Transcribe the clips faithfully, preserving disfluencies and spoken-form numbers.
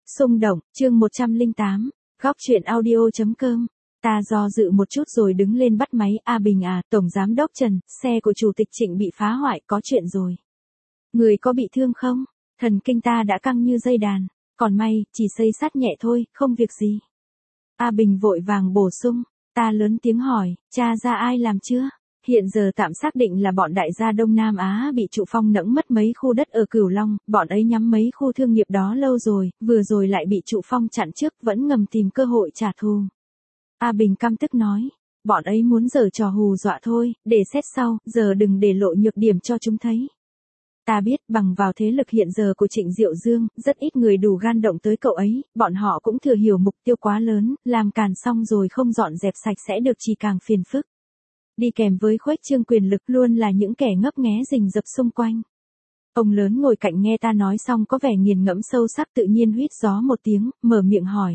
Xung động, chương một trăm lẻ tám, góc truyện audio.com. Ta do dự một chút rồi đứng lên bắt máy. A Bình à, Tổng Giám đốc Trần, xe của Chủ tịch Trịnh bị phá hoại, có chuyện rồi. Người có bị thương không? Thần kinh ta đã căng như dây đàn. Còn may, chỉ xây xát nhẹ thôi, không việc gì. A Bình vội vàng bổ sung. Ta lớn tiếng hỏi, tra ra ai làm chưa? Hiện giờ tạm xác định là bọn đại gia Đông Nam Á bị Trụ Phong nẫng mất mấy khu đất ở Cửu Long, bọn ấy nhắm mấy khu thương nghiệp đó lâu rồi, vừa rồi lại bị Trụ Phong chặn trước, vẫn ngầm tìm cơ hội trả thù. A Bình căm tức nói, bọn ấy muốn giở trò hù dọa thôi, để xét sau, giờ đừng để lộ nhược điểm cho chúng thấy. Ta biết, bằng vào thế lực hiện giờ của Trịnh Diệu Dương, rất ít người đủ gan động tới cậu ấy, bọn họ cũng thừa hiểu mục tiêu quá lớn, làm càn xong rồi không dọn dẹp sạch sẽ được chỉ càng phiền phức. Đi kèm với khuếch trương quyền lực luôn là những kẻ ngấp nghé rình rập xung quanh. Ông lớn ngồi cạnh nghe ta nói xong có vẻ nghiền ngẫm sâu sắc, tự nhiên huýt gió một tiếng, mở miệng hỏi.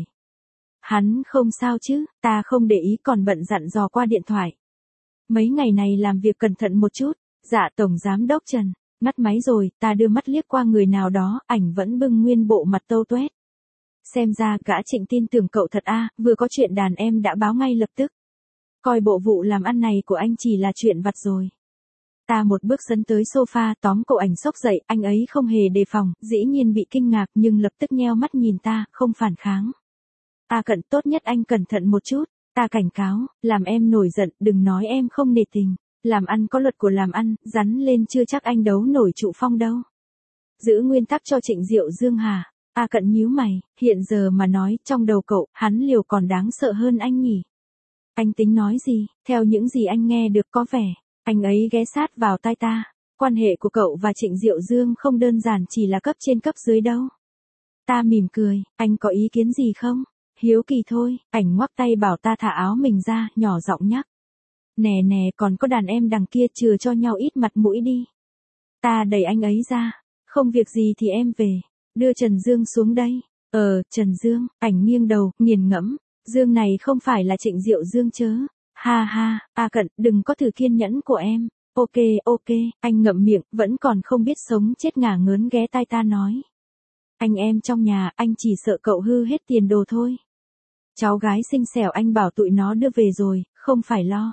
Hắn không sao chứ? Ta không để ý, còn bận dặn dò qua điện thoại. Mấy ngày này làm việc cẩn thận một chút. Dạ Tổng Giám đốc Trần. Ngắt máy rồi, ta đưa mắt liếc qua người nào đó, ảnh vẫn bưng nguyên bộ mặt tâu tuét. Xem ra gã Trịnh tin tưởng cậu thật a, vừa có chuyện đàn em đã báo ngay lập tức. Coi bộ vụ làm ăn này của anh chỉ là chuyện vặt rồi. Ta một bước sấn tới sofa, tóm cậu ảnh xốc dậy, anh ấy không hề đề phòng, dĩ nhiên bị kinh ngạc nhưng lập tức nheo mắt nhìn ta, không phản kháng. Ta Cận, tốt nhất anh cẩn thận một chút. Ta cảnh cáo, làm em nổi giận, đừng nói em không nể tình. Làm ăn có luật của làm ăn, rắn lên chưa chắc anh đấu nổi Trụ Phong đâu. Giữ nguyên tắc cho Trịnh Diệu Dương hả? A Cận nhíu mày, hiện giờ mà nói, trong đầu cậu, hắn liều còn đáng sợ hơn anh nhỉ? Anh tính nói gì? Theo những gì anh nghe được có vẻ, anh ấy ghé sát vào tai ta. Quan hệ của cậu và Trịnh Diệu Dương không đơn giản chỉ là cấp trên cấp dưới đâu. Ta mỉm cười, anh có ý kiến gì không? Hiếu kỳ thôi, ảnh ngoắc tay bảo ta thả áo mình ra, nhỏ giọng nhắc. Nè nè, còn có đàn em đằng kia chừa cho nhau ít mặt mũi đi. Ta đẩy anh ấy ra. Không việc gì thì em về. Đưa Trần Dương xuống đây. Ờ, Trần Dương, ảnh nghiêng đầu, nghiền ngẫm. Dương này không phải là Trịnh Diệu Dương chớ. Ha ha, A Cận, đừng có thử kiên nhẫn của em. Ok, ok, anh ngậm miệng, vẫn còn không biết sống chết ngả ngớn ghé tai ta nói. Anh em trong nhà, anh chỉ sợ cậu hư hết tiền đồ thôi. Cháu gái xinh xẻo anh bảo tụi nó đưa về rồi, không phải lo.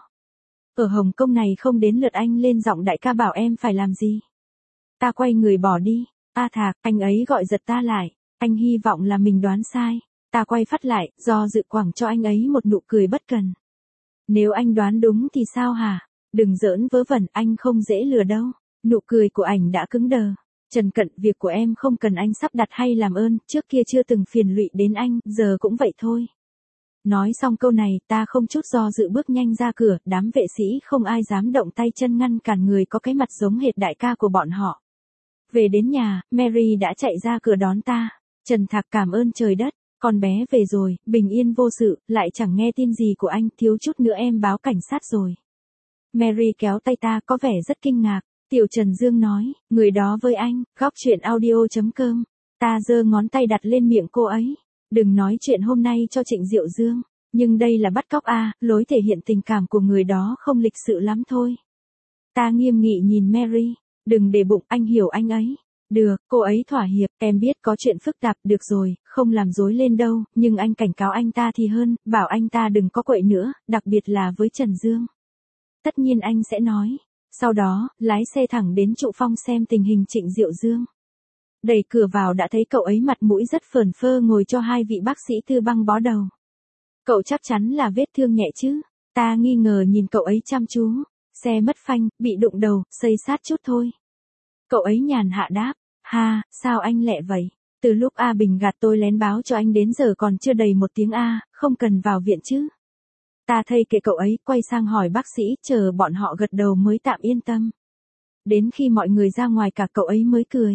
Ở Hồng Kông này không đến lượt anh lên giọng đại ca bảo em phải làm gì. Ta quay người bỏ đi. A Thạc, anh ấy gọi giật ta lại. Anh hy vọng là mình đoán sai. Ta quay phát lại, do dự quẳng cho anh ấy một nụ cười bất cần. Nếu anh đoán đúng thì sao hả? Đừng giỡn vớ vẩn, anh không dễ lừa đâu. Nụ cười của ảnh đã cứng đờ. Trần Cận, việc của em không cần anh sắp đặt hay làm ơn, trước kia chưa từng phiền lụy đến anh, giờ cũng vậy thôi. Nói xong câu này, ta không chút do dự bước nhanh ra cửa, đám vệ sĩ không ai dám động tay chân ngăn cản người có cái mặt giống hệt đại ca của bọn họ. Về đến nhà, Mary đã chạy ra cửa đón ta. Trần Thạc, cảm ơn trời đất, con bé về rồi, bình yên vô sự, lại chẳng nghe tin gì của anh, thiếu chút nữa em báo cảnh sát rồi. Mary kéo tay ta, có vẻ rất kinh ngạc. Tiểu Trần Dương nói, người đó với anh, góc truyện audio.com. Ta giơ ngón tay đặt lên miệng cô ấy. Đừng nói chuyện hôm nay cho Trịnh Diệu Dương, nhưng đây là bắt cóc a, lối thể hiện tình cảm của người đó không lịch sự lắm thôi. Ta nghiêm nghị nhìn Mary, đừng để bụng, anh hiểu anh ấy. Được, cô ấy thỏa hiệp, em biết có chuyện phức tạp, được rồi, không làm rối lên đâu, nhưng anh cảnh cáo anh ta thì hơn, bảo anh ta đừng có quậy nữa, đặc biệt là với Trần Dương. Tất nhiên anh sẽ nói. Sau đó, lái xe thẳng đến Trụ Phong xem tình hình Trịnh Diệu Dương. Đẩy cửa vào đã thấy cậu ấy mặt mũi rất phờn phơ ngồi cho hai vị bác sĩ tư băng bó đầu. Cậu chắc chắn là vết thương nhẹ chứ? Ta nghi ngờ nhìn cậu ấy chăm chú. Xe mất phanh, bị đụng đầu, xây sát chút thôi. Cậu ấy nhàn hạ đáp. Ha, sao anh lẹ vậy? Từ lúc A Bình gạt tôi lén báo cho anh đến giờ còn chưa đầy một tiếng A, không cần vào viện chứ? Ta thay kệ cậu ấy, quay sang hỏi bác sĩ, chờ bọn họ gật đầu mới tạm yên tâm. Đến khi mọi người ra ngoài cả cậu ấy mới cười.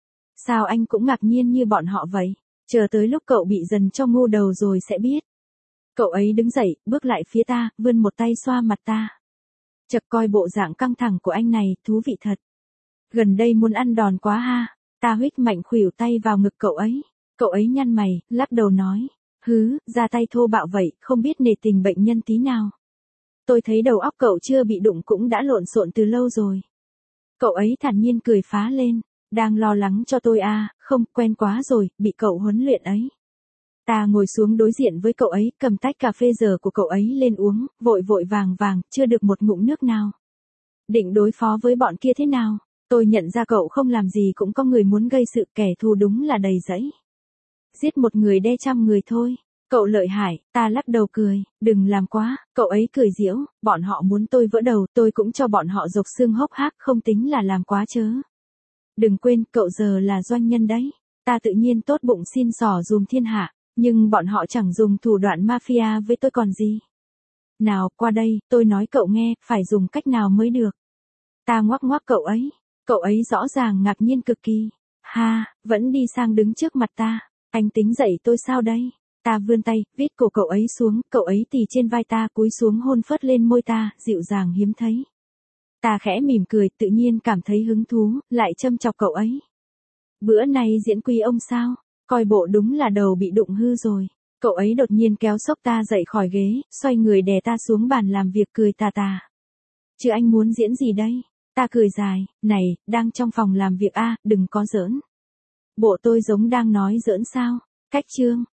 Sao anh cũng ngạc nhiên như bọn họ vậy? Chờ tới lúc cậu bị dần cho ngu đầu rồi sẽ biết. Cậu ấy đứng dậy, bước lại phía ta, vươn một tay xoa mặt ta. Chật, coi bộ dạng căng thẳng của anh này, thú vị thật. Gần đây muốn ăn đòn quá ha. Ta huých mạnh khuỷu tay vào ngực cậu ấy. Cậu ấy nhăn mày, lắc đầu nói. Hứ, ra tay thô bạo vậy, không biết nể tình bệnh nhân tí nào. Tôi thấy đầu óc cậu chưa bị đụng cũng đã lộn xộn từ lâu rồi. Cậu ấy thản nhiên cười phá lên. Đang lo lắng cho tôi à, không, quen quá rồi, bị cậu huấn luyện ấy. Ta ngồi xuống đối diện với cậu ấy, cầm tách cà phê giờ của cậu ấy lên uống, vội vội vàng vàng, chưa được một ngụm nước nào. Định đối phó với bọn kia thế nào? Tôi nhận ra cậu không làm gì cũng có người muốn gây sự, kẻ thù đúng là đầy rẫy. Giết một người đe trăm người thôi. Cậu lợi hại, ta lắc đầu cười, đừng làm quá, cậu ấy cười giễu, bọn họ muốn tôi vỡ đầu, tôi cũng cho bọn họ rộc xương hốc hác, không tính là làm quá chớ. Đừng quên, cậu giờ là doanh nhân đấy. Ta tự nhiên tốt bụng xin xỏ dùm thiên hạ, nhưng bọn họ chẳng dùng thủ đoạn mafia với tôi còn gì. Nào, qua đây, tôi nói cậu nghe, phải dùng cách nào mới được. Ta ngoắc ngoắc cậu ấy, cậu ấy rõ ràng ngạc nhiên cực kỳ. Ha, vẫn đi sang đứng trước mặt ta, anh tính dạy tôi sao đây? Ta vươn tay, vít cổ cậu ấy xuống, cậu ấy tì trên vai ta cúi xuống hôn phớt lên môi ta, dịu dàng hiếm thấy. Ta khẽ mỉm cười, tự nhiên cảm thấy hứng thú, lại châm chọc cậu ấy. Bữa nay diễn quy ông sao? Coi bộ đúng là đầu bị đụng hư rồi. Cậu ấy đột nhiên kéo xốc ta dậy khỏi ghế, xoay người đè ta xuống bàn làm việc cười tà tà. Chứ anh muốn diễn gì đây? Ta cười dài, này, đang trong phòng làm việc a, đừng có giỡn. Bộ tôi giống đang nói giỡn sao? Cách chương.